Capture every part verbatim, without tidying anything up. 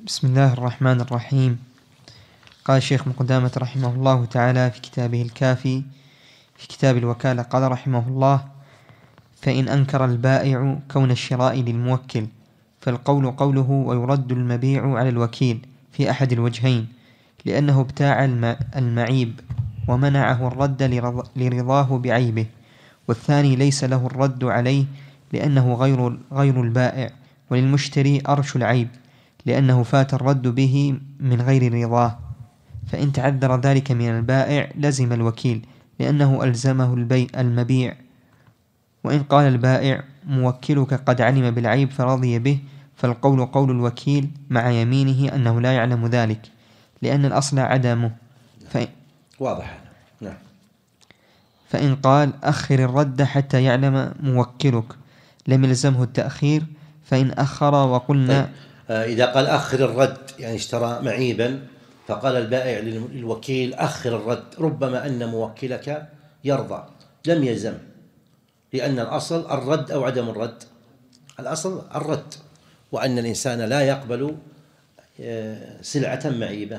بسم الله الرحمن الرحيم. قال الشيخ ابن قدامة رحمه الله تعالى في كتابه الكافي في كتاب الوكالة، قال رحمه الله: فإن أنكر البائع كون الشراء للموكل فالقول قوله ويرد المبيع على الوكيل في أحد الوجهين، لأنه ابتاع المعيب ومنعه الرد لرضاه بعيبه، والثاني ليس له الرد عليه لأنه غير غير البائع، وللمشتري أرش العيب لأنه فات الرد به من غير رضاه. فإن تعذر ذلك من البائع لزم الوكيل لأنه ألزمه البيع المبيع. وإن قال البائع موكلك قد علم بالعيب فرضي به، فالقول قول الوكيل مع يمينه أنه لا يعلم ذلك، لأن الأصل عدمه. فإن واضح. نعم. فإن قال أخر الرد حتى يعلم موكلك لم يلزمه التأخير، فإن أخر وقلنا طيب. آه إذا قال أخر الرد يعني اشترى معيبا فقال البائع للوكيل أخر الرد، ربما أن موكلك يرضى، لم يلزم، لأن الأصل الرد أو عدم الرد. الأصل الرد، وأن الإنسان لا يقبل سلعة معيبة.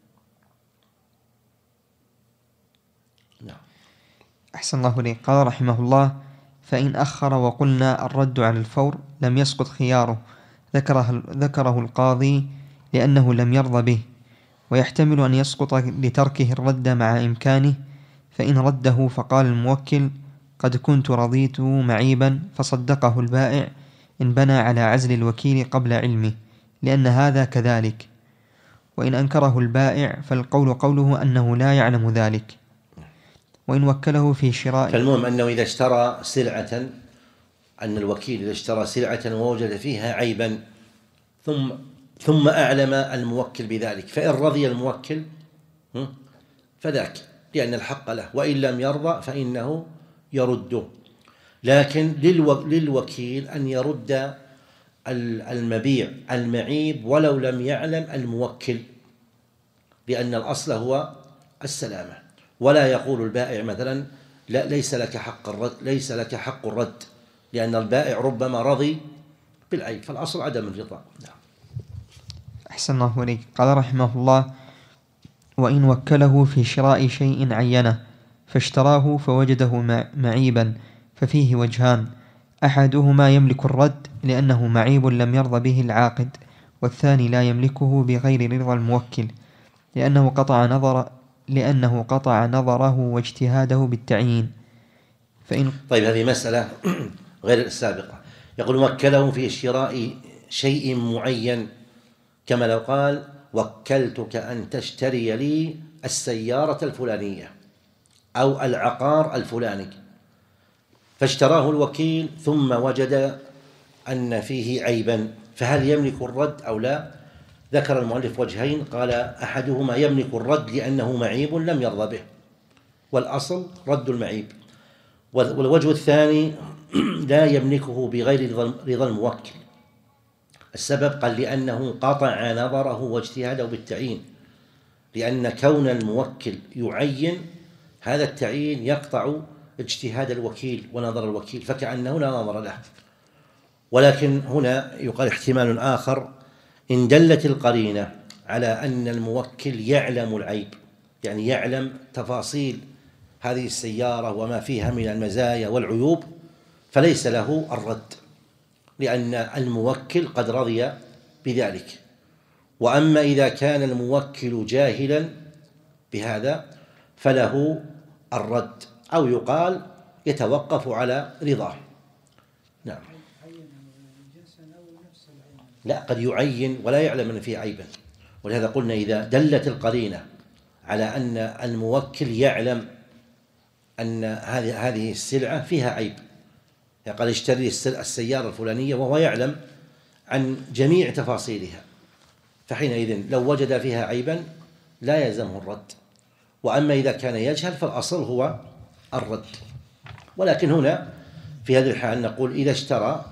نعم. أحسن الله إليك. قال رحمه الله: فإن أخر وقلنا الرد على الفور لم يسقط خياره، ذكره, ذكره القاضي لأنه لم يرضى به، ويحتمل أن يسقط لتركه الرد مع إمكانه. فإن رده فقال الموكل قد كنت رضيت معيبا، فصدقه البائع إن بنى على عزل الوكيل قبل علمه، لأن هذا كذلك. وإن أنكره البائع فالقول قوله أنه لا يعلم ذلك. وإن وكله في شراء، فالمهم أنه إذا اشترى سلعة، أن الوكيل إذا اشترى سلعة ووجد فيها عيبا ثم ثم أعلم الموكل بذلك، فإن رضي الموكل فذاك، لأن الحق له، وإن لم يرضى فإنه يرده. لكن للوكيل أن يرد المبيع المعيب ولو لم يعلم الموكل، لأن الأصل هو السلامة. ولا يقول البائع مثلا لا ليس لك حق الرد، ليس لك حق الرد، لأن البائع ربما رضي بالعيب، فالأصل عدم الرضا. نعم. أحسن الله إليك. قال رحمه الله: وإن وكله في شراء شيء عينه فاشتراه فوجده معيبا ففيه وجهان: أحدهما يملك الرد لأنه معيب لم يرضى به العاقد، والثاني لا يملكه بغير رضا الموكل لأنه قطع نظر لأنه قطع نظره واجتهاده بالتعيين. فإن طيب، هذه مسألة غير السابقة. يقول وكله في شراء شيء معين، كما لو قال وكلتك أن تشتري لي السيارة الفلانية أو العقار الفلاني، فاشتراه الوكيل ثم وجد أن فيه عيبا، فهل يملك الرد أو لا؟ ذكر المؤلف وجهين، قال أحدهما يملك الرد لأنه معيب لم يرضى به، والأصل رد المعيب. والوجه الثاني لا يملكه بغير رضا الموكل. السبب قال لأنه قطع نظره واجتهاده بالتعيين، لأن كون الموكل يعين هذا التعيين يقطع اجتهاد الوكيل ونظر الوكيل، فكأنه لا نظر له. ولكن هنا يقال احتمال آخر: إن دلت القرينة على أن الموكل يعلم العيب، يعني يعلم تفاصيل هذه السيارة وما فيها من المزايا والعيوب، فليس له الرد، لأن الموكل قد رضي بذلك. وأما إذا كان الموكل جاهلا بهذا فله الرد، أو يقال يتوقف على رضاه. نعم. لا، قد يعين ولا يعلم أن فيه عيبا، ولهذا قلنا إذا دلت القرينة على أن الموكل يعلم أن هذه هذه السلعة فيها عيب، يعني قال اشتري السيارة الفلانية وهو يعلم عن جميع تفاصيلها، فحينئذ لو وجد فيها عيبا لا يلزمه الرد. وأما إذا كان يجهل فالأصل هو الرد. ولكن هنا في هذه الحال نقول إذا اشترى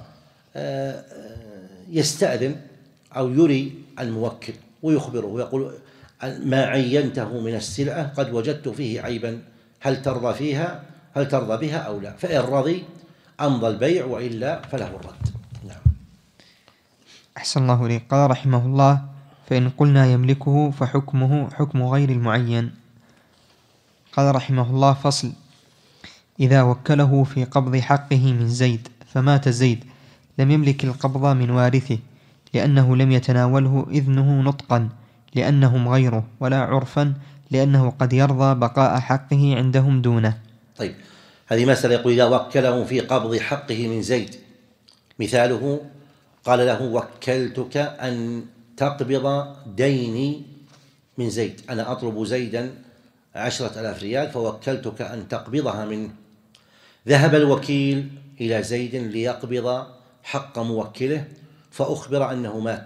يستأذن أو يري الموكل ويخبره ويقول ما عينته من السلعة قد وجدت فيه عيبا، هل ترضى فيها هل ترضى بها أو لا؟ فإن رضي أمضى البيع، وإلا فله الرد. نعم. أحسن الله إليك. قال رحمه الله: فإن قلنا يملكه فحكمه حكم غير المعين. قال رحمه الله: فصل: إذا وكله في قبض حقه من زيد فمات زيد لم يملك القبض من وارثه، لأنه لم يتناوله إذنه نطقا لأنهم غيره، ولا عرفا لأنه قد يرضى بقاء حقه عندهم دونه. طيب، هذه مسألة. يقول: إذا وكله في قبض حقه من زيد، مثاله قال له: وكلتك أن تقبض ديني من زيد، أنا أطلب زيدا عشرة آلاف ريال فوكلتك أن تقبضها منه. ذهب الوكيل إلى زيد ليقبض حق موكله، فأخبر أنه مات،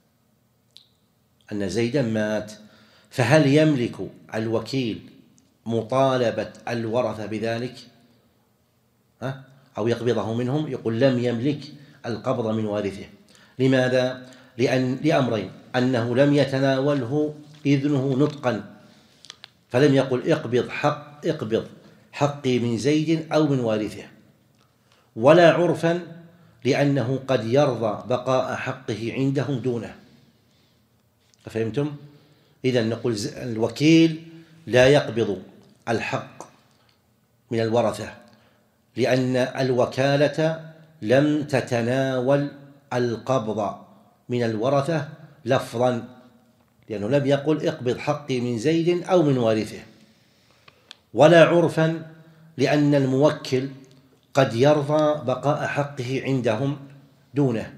أن زيدا مات، فهل يملك الوكيل مطالبة الورثة بذلك ها؟ أو يقبضه منهم؟ يقول: لم يملك القبض من وارثه. لماذا؟ لأن لأمرين: أنه لم يتناوله إذنه نطقا، فلم يقل اقبض حق اقبض حقي من زيد أو من وارثه، ولا عرفا لأنه قد يرضى بقاء حقه عندهم دونه. فهمتم؟ إذن نقول الوكيل لا يقبض الحق من الورثة، لأن الوكالة لم تتناول القبض من الورثة لفظا، لأنه لم يقل اقبض حقي من زيد أو من وارثه، ولا عرفا لأن الموكل قد يرضى بقاء حقه عندهم دونه.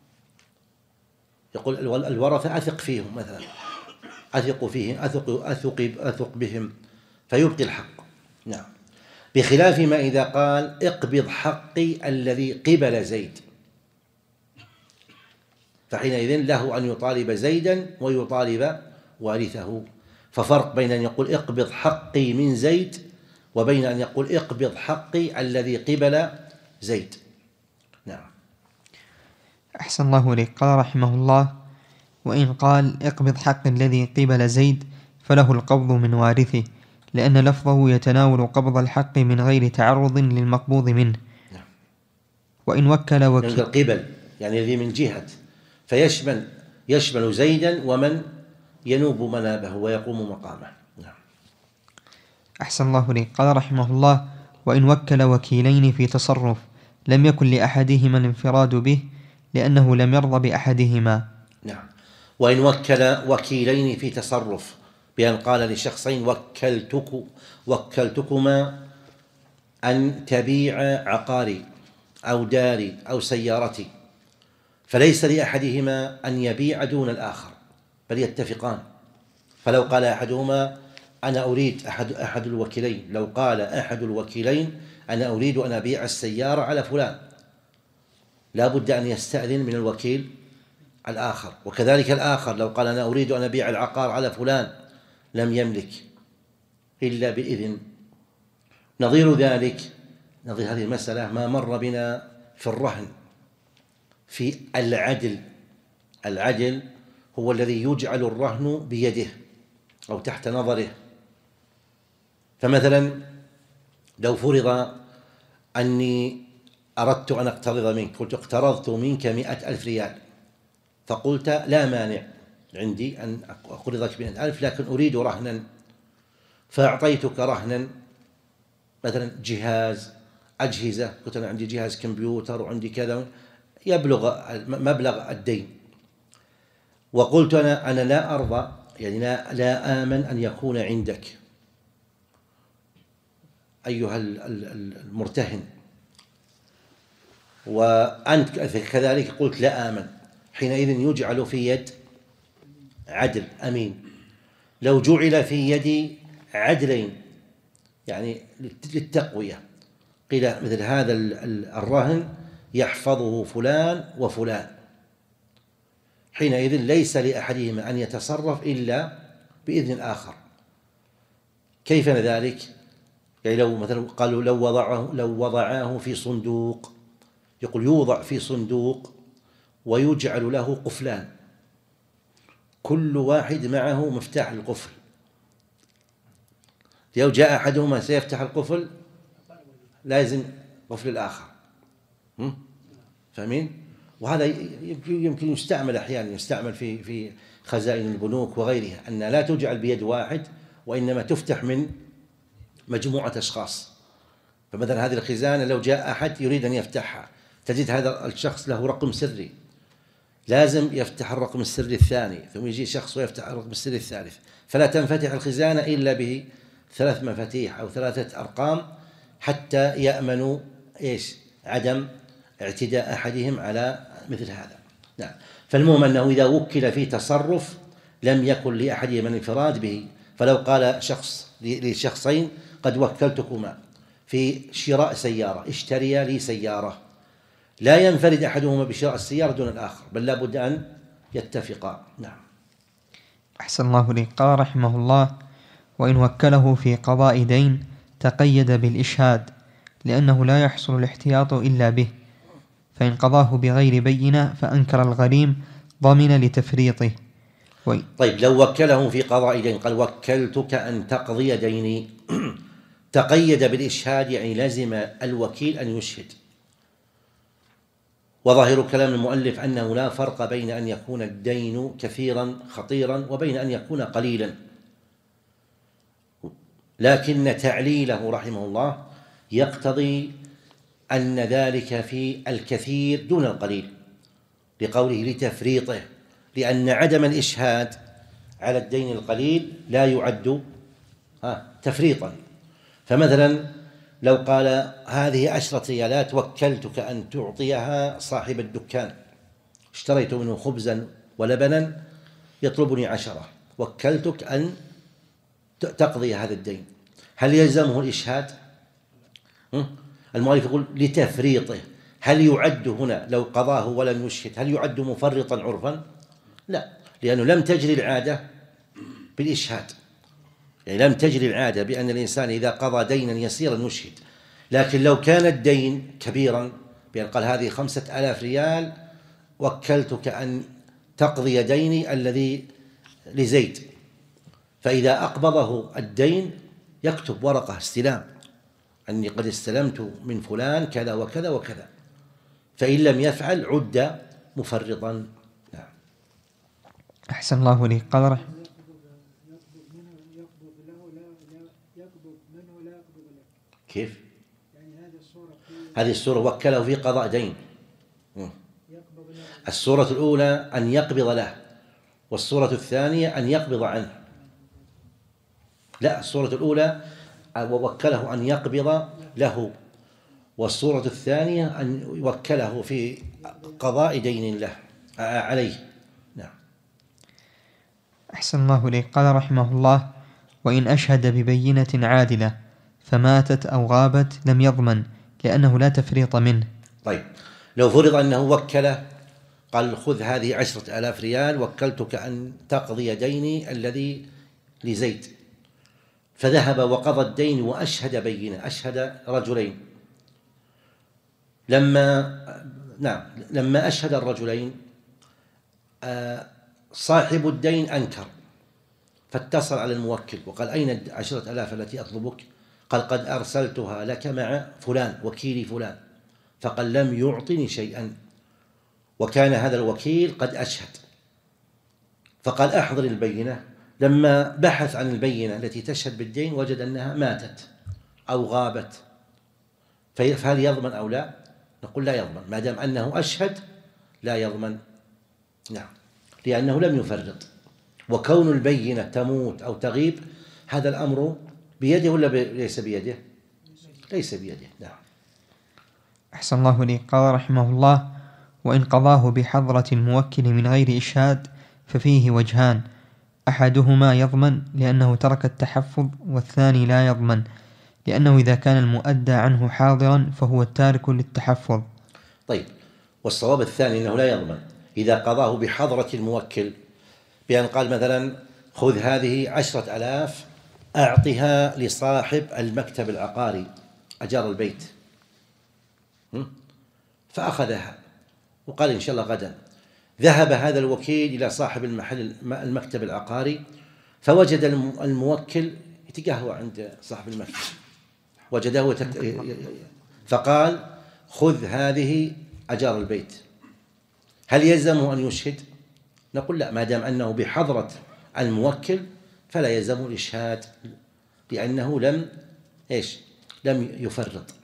يقول الورثة أثق فيهم مثلا، أثق فيهم أثق, أثق, أثق بهم فيبقي الحق. نعم، بخلاف ما إذا قال اقبض حقي الذي قبل زيد، فحينئذ له أن يطالب زيدا ويطالب وارثه. ففرق بين أن يقول اقبض حقي من زيد وبين أن يقول اقبض حقي الذي قبل زيد. نعم. أحسن الله إليك. قال رحمه الله: وإن قال اقبض حق الذي قبل زيد فله القبض من وارثه، لأن لفظه يتناول قبض الحق من غير تعرض للمقبوض منه. نعم. وإن وكل وكيل قبل يعني الذي من جهة، فيشمل يشمل زيدا ومن ينوب منابه ويقوم مقامه. نعم. أحسن الله إليك. قال رحمه الله: وإن وكل وكيلين في تصرف لم يكن لأحدهما الانفراد به، لأنه لم يرضى بأحدهما. نعم. وإن وكل وكيلين في تصرف، بأن قال لشخصين وكلتك وكلتكما أن تبيع عقاري أو داري أو سيارتي، فليس لأحدهما أن يبيع دون الآخر، بل يتفقان. فلو قال أحدهما أنا أريد أحد أحد الوكيلين لو قال أحد الوكيلين أنا أريد أن أبيع السيارة على فلان، لا بد أن يستأذن من الوكيل الآخر. وكذلك الآخر لو قال أنا أريد أن أبيع العقار على فلان لم يملك إلا بإذن. نظير ذلك، نظير هذه المسألة ما مر بنا في الرهن، في العدل. العدل هو الذي يجعل الرهن بيده أو تحت نظره. فمثلا لو فرض أني أردت أن أقترض منك، قلت اقترضت منك مئة ألف ريال، فقلت لا مانع عندي أن أقرضك مئة ألف لكن أريد رهنا، فأعطيتك رهنا مثلا جهاز أجهزة، قلت أنا عندي جهاز كمبيوتر وعندي كذا يبلغ مبلغ الدين، وقلت أنا أنا لا أرضى، يعني لا, لا آمن أن يكون عندك أيها المرتهن، وأنت كذلك قلت لا آمن. حينئذ يجعل في يد عدل أمين. لو جعل في يد عدلين يعني للتقوية، قيل مثل هذا الرهن يحفظه فلان وفلان، حينئذ ليس لأحدهما أن يتصرف إلا بإذن الآخر. كيف ذلك؟ يعني لو مثلا قالوا لو وضعه لو وضعاه في صندوق، يقول يوضع في صندوق ويجعل له قفلان، كل واحد معه مفتاح القفل، لو جاء أحدهما سيفتح القفل لازم قفل الآخر. فاهمين؟ وهذا يمكن يستعمل أحيانا، يستعمل في في خزائن البنوك وغيرها، أن لا تجعل بيد واحد وإنما تفتح من مجموعة أشخاص. فمثلا هذه الخزانة لو جاء أحد يريد أن يفتحها، تجد هذا الشخص له رقم سري، لازم يفتح الرقم السري الثاني، ثم يجي شخص ويفتح الرقم السري الثالث، فلا تنفتح الخزانة إلا به ثلاث مفاتيح أو ثلاثة أرقام حتى يأمنوا إيش عدم اعتداء أحدهم على مثل هذا. نعم. فالمهم أنه إذا وكل في تصرف لم يكن لأحدهم الانفراد به، فلو قال شخص لشخصين قد وكلتكما في شراء سيارة، اشتريا لي سيارة، لا ينفرد أحدهما بشراء السيارة دون الآخر، بل لا بد أن يتفقا. نعم. أحسن الله لي. قال رحمه الله: وإن وكله في قضاء دين تقيد بالإشهاد، لأنه لا يحصل الاحتياط إلا به، فإن قضاه بغير بينة فأنكر الغريم ضمن لتفريطه. وي. طيب لو وكله في قضاء دين، قال وكلتك أن تقضي ديني، تقيد بالإشهاد يعني لازم الوكيل أن يشهد. وظاهر كلام المؤلف أنه لا فرق بين أن يكون الدين كثيرا خطيرا وبين أن يكون قليلا، لكن تعليله رحمه الله يقتضي أن ذلك في الكثير دون القليل، لقوله لتفريطه، لأن عدم الإشهاد على الدين القليل لا يعد تفريطا. فمثلا لو قال هذه عشرة ريالات وكلتك أن تعطيها صاحب الدكان، اشتريت منه خبزا ولبنا يطلبني عشرة، وكلتك أن تقضي هذا الدين، هل يلزمه الإشهاد؟ المؤلف يقول لتفريطه. هل يعد هنا لو قضاه ولم يشهد هل يعد مفرطا عرفا؟ لا، لأنه لم تجري العادة بالإشهاد، يعني لم تجري العادة بأن الإنسان إذا قضى دينا يسيرا يشهد. لكن لو كان الدين كبيرا، بأن قال هذه خمسة آلاف ريال وكلتك أن تقضي ديني الذي لزيد، فإذا أقبضه الدين يكتب ورقة استلام أني قد استلمت من فلان كذا وكذا وكذا، فإن لم يفعل عد مفرطا. نعم. أحسن الله لي. قال رحمه كيف؟ هذه السورة وكله في قضاء دين. السورة الأولى أن يقبض له، والسورة الثانية أن يقبض عنه. لا، السورة الأولى ووكله أن يقبض له، والسورة الثانية أن يوكله في قضاء دين له عليه. نعم. أحسن الله لي. قال رحمه الله: وإن أشهد ببينة عادلة فماتت أو غابت لم يضمن، لأنه لا تفريط منه. طيب لو فرض أنه وكله، قال خذ هذه عشرة آلاف ريال وكلتك أن تقضي ديني الذي لزيد، فذهب وقضى الدين وأشهد بينة، أشهد رجلين. لما نعم لما أشهد الرجلين صاحب الدين أنكر، فاتصل على الموكل وقال أين العشرة آلاف التي أطلبك؟ قال قد أرسلتها لك مع فلان وكيلي فلان، فقال لم يعطني شيئا، وكان هذا الوكيل قد أشهد، فقال أحضر البينة. لما بحث عن البينة التي تشهد بالدين وجد أنها ماتت أو غابت، فهل يضمن أو لا؟ نقول لا يضمن، ما دام أنه أشهد لا يضمن. نعم، لأنه لم يفرط. وكون البينة تموت أو تغيب هذا الأمر بيده ولا ليس بيده؟ ليس بيده. نعم. أحسن الله لي. قال رحمه الله: وإن قضاه بحضرة الموكل من غير إشهاد ففيه وجهان، أحدهما يضمن لأنه ترك التحفظ، والثاني لا يضمن لأنه إذا كان المؤدى عنه حاضرا فهو التارك للتحفظ. طيب، والصواب الثاني أنه لا يضمن إذا قضاه بحضرة الموكل، بأن قال مثلا خذ هذه عشرة ألاف أعطها لصاحب المكتب العقاري أجار البيت، فأخذها وقال إن شاء الله غدا. ذهب هذا الوكيل إلى صاحب المحل المكتب العقاري فوجد الموكل يتقهوى عند صاحب المكتب، وجده فقال خذ هذه أجار البيت، هل يلزمه أن يشهد؟ نقول لا، ما دام أنه بحضرة الموكل فلا يلزمه الإشهاد، لأنه لم إيش لم يفرط.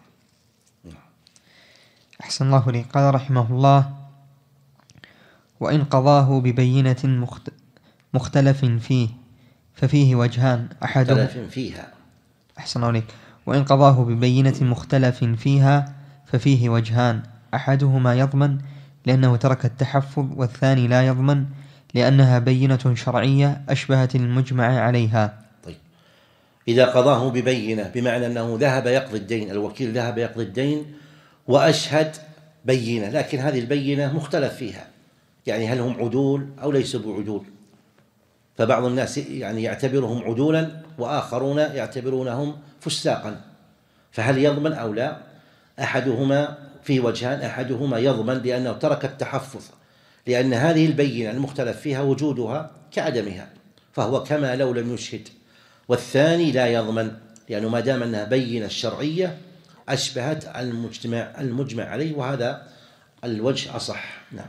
أحسن الله إليك. قال رحمه الله: وإن قضاه ببينة مختلف فيه ففيه وجهان أحدهما مختلف فيها أحسن الله إليك. وإن قضاه ببينة مختلف فيها ففيه وجهان أحدهما يضمن لأنه ترك التحفظ، والثاني لا يضمن لأنها بينة شرعية أشبهت المجمع عليها. طيب، إذا قضاه ببينة بمعنى أنه ذهب يقضي الدين، الوكيل ذهب يقضي الدين وأشهد بينة، لكن هذه البينة مختلف فيها، يعني هل هم عدول أو ليسوا بعدول، فبعض الناس يعني يعتبرهم عدولا وآخرون يعتبرونهم فساقا، فهل يضمن أو لا؟ أحدهما في وجهان، أحدهما يضمن لأنه ترك التحفظ، لأن هذه البينة المختلف فيها وجودها كعدمها، فهو كما لو لم يشهد. والثاني لا يضمن لأنه ما دام أنها بينة شرعية أشبهت المجتمع المجمع عليه، وهذا الوجه أصح. نعم.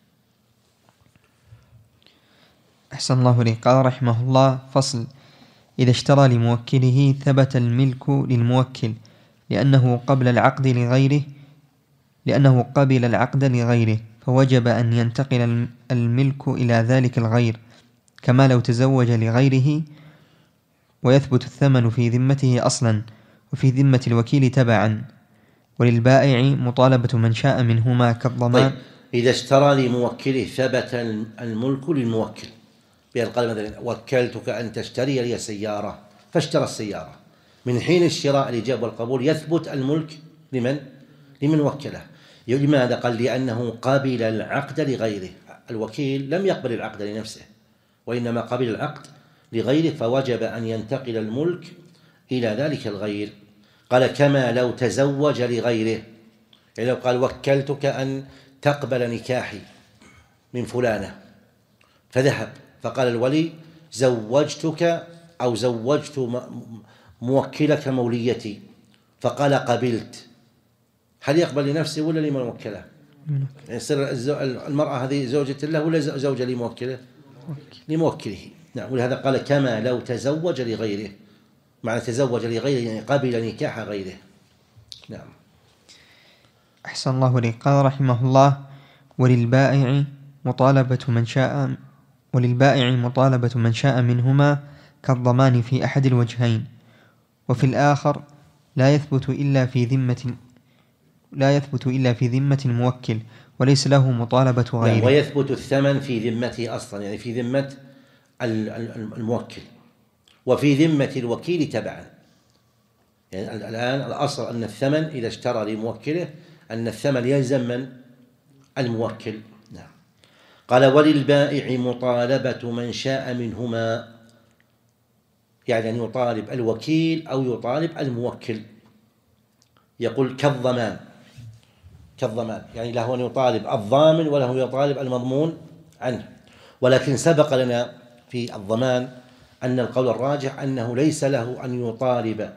أحسن الله إليك. قال رحمه الله: فصل: إذا اشترى لموكله ثبت الملك للموكل لأنه قبل العقد لغيره لأنه قبل العقد لغيره فوجب أن ينتقل الملك إلى ذلك الغير، كما لو تزوج لغيره، ويثبت الثمن في ذمته أصلا وفي ذمة الوكيل تبعا، وللبائع مطالبة من شاء منهما كالضمان. طيب، إذا اشترى لموكله ثبت الملك للموكل، بأن قال مثلا: وكلتك أن تشتري لي سيارة، فاشترى السيارة، من حين الشراء الإجابة والقبول يثبت الملك لمن؟ لمن وكله. لماذا؟ قال: لأنه قبل العقد لغيره، الوكيل لم يقبل العقد لنفسه وإنما قبل العقد لغيره، فوجب أن ينتقل الملك إلى ذلك الغير. قال: كما لو تزوج لغيره، يعني لو قال: وكلتك أن تقبل نكاحي من فلانة، فذهب فقال الولي: زوجتك أو زوجت موكلك موليتي، فقال: قبلت، هل يقبل لنفسه ولا لمن وكله؟ يعني يصير المرأة هذه زوجة له ولا زوجة لموكله؟ لموكله. نعم. ولهذا قال: كما لو تزوج لغيره، معنى تزوج لغيره يعني قبل نكاح غيره. نعم. أحسن الله إليك. قال رحمه الله: وللبائع مطالبة من شاء وللبائع مطالبة من شاء منهما كالضمان في أحد الوجهين، وفي الآخر لا يثبت إلا في ذمة لا يثبت إلا في ذمة الموكل وليس له مطالبة غيره. لا، ويثبت الثمن في ذمته أصلا، يعني في ذمة الموكل وفي ذمة الوكيل تبعا. يعني الآن الأصل أن الثمن إذا اشترى لموكله أن الثمن يلزم من؟ الموكل. نعم. قال: وللبائع مطالبة من شاء منهما، يعني أن يطالب الوكيل أو يطالب الموكل. يقول: كالضمان، كالضمان يعني له أن يطالب الضامن وله أن يطالب المضمون عنه. ولكن سبق لنا في الضمان أن القول الراجح أنه ليس له أن يطالب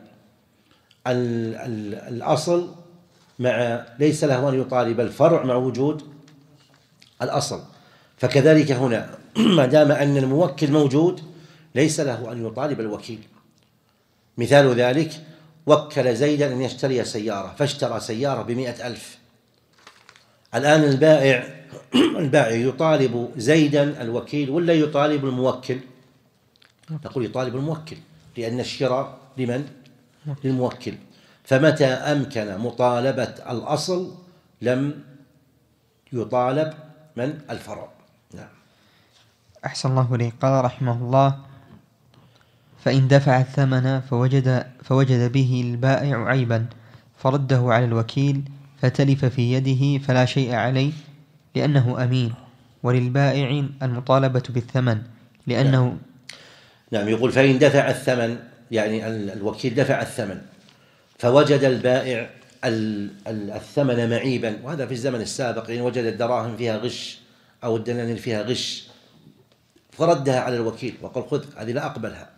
الأصل مع ليس له أن يطالب الفرع مع وجود الأصل، فكذلك هنا ما دام أن الموكل موجود ليس له أن يطالب الوكيل. مثال ذلك: وكل زيدا أن يشتري سيارة، فاشترى سيارة بمئة ألف. الآن البائع البائع يطالب زيدا الوكيل ولا يطالب الموكل؟ نقول يطالب الموكل، لأن الشراء لمن؟ للموكل. فمتى أمكن مطالبة الأصل لم يطالب من؟ الفرع. نعم. أحسن الله إليك. قال رحمه الله: فإن دفع الثمن فوجد, فوجد به البائع عيبا فرده على الوكيل فتلف في يده فلا شيء عليه لأنه أمين، وللبائع المطالبة بالثمن لأنه نعم. نعم. يقول: فإن دفع الثمن، يعني الوكيل دفع الثمن فوجد البائع الثمن معيبا، وهذا في الزمن السابق، يعني وجد الدراهم فيها غش أو الدنانير فيها غش فردها على الوكيل وقال: خذ هذه لا أقبلها.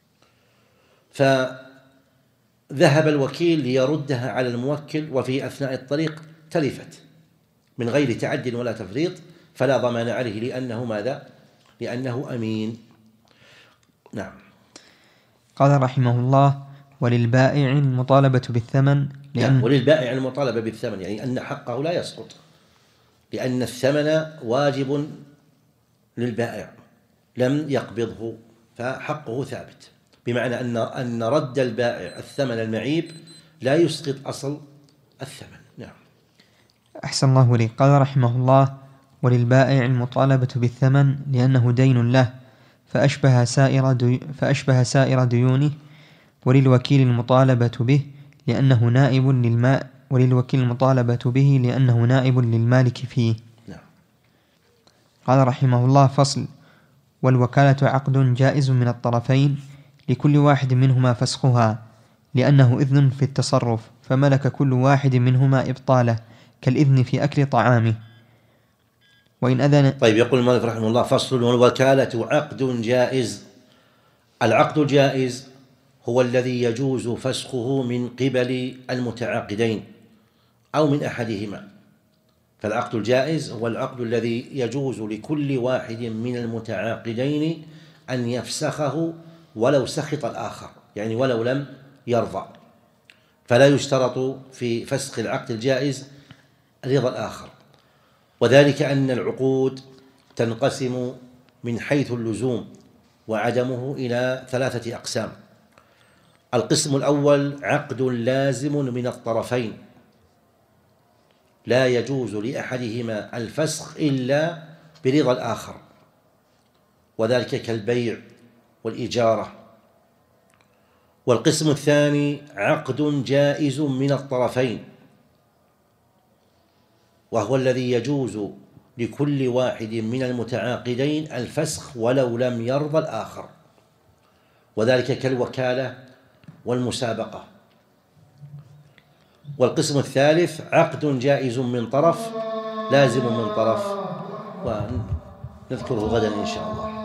فذهب الوكيل ليردها على الموكل، وفي أثناء الطريق تلفت من غير تعد ولا تفريط، فلا ضمان عليه لأنه ماذا؟ لأنه أمين. نعم. قال رحمه الله: وللبائع المطالبة بالثمن لأن نعم. وللبائع المطالبة بالثمن، يعني أن حقه لا يسقط، لأن الثمن واجب للبائع لم يقبضه فحقه ثابت، بمعنى أن أن رد البائع الثمن المعيب لا يسقط أصل الثمن. نعم. أحسن الله لي. قال رحمه الله: وللبائع المطالبة بالثمن لأنه دين له فأشبه سائر, دي فأشبه سائر ديونه، وللوكيل المطالبة به لأنه نائب للماء وللوكيل المطالبة به لأنه نائب للمالك فيه. نعم. قال رحمه الله: فصل: والوكالة عقد جائز من الطرفين لكل واحد منهما فسخها، لأنه إذن في التصرف فملك كل واحد منهما إبطاله، كالإذن في أكل طعامه. وإن أذن. طيب، يقول المؤلف رحمه الله: فصل: والوكالة عقد جائز. العقد الجائز هو الذي يجوز فسخه من قبل المتعاقدين أو من أحدهما. فالعقد الجائز هو العقد الذي يجوز لكل واحد من المتعاقدين أن يفسخه ولو سخط الآخر، يعني ولو لم يرضى، فلا يشترط في فسخ العقد الجائز رضا الآخر. وذلك أن العقود تنقسم من حيث اللزوم وعدمه إلى ثلاثة أقسام. القسم الأول عقد لازم من الطرفين لا يجوز لأحدهما الفسخ إلا برضا الآخر، وذلك كالبيع والإجارة. والقسم الثاني عقد جائز من الطرفين، وهو الذي يجوز لكل واحد من المتعاقدين الفسخ ولو لم يرضى الآخر، وذلك كالوكالة والمسابقة. والقسم الثالث عقد جائز من طرف لازم من طرف، ونذكره غدا إن شاء الله.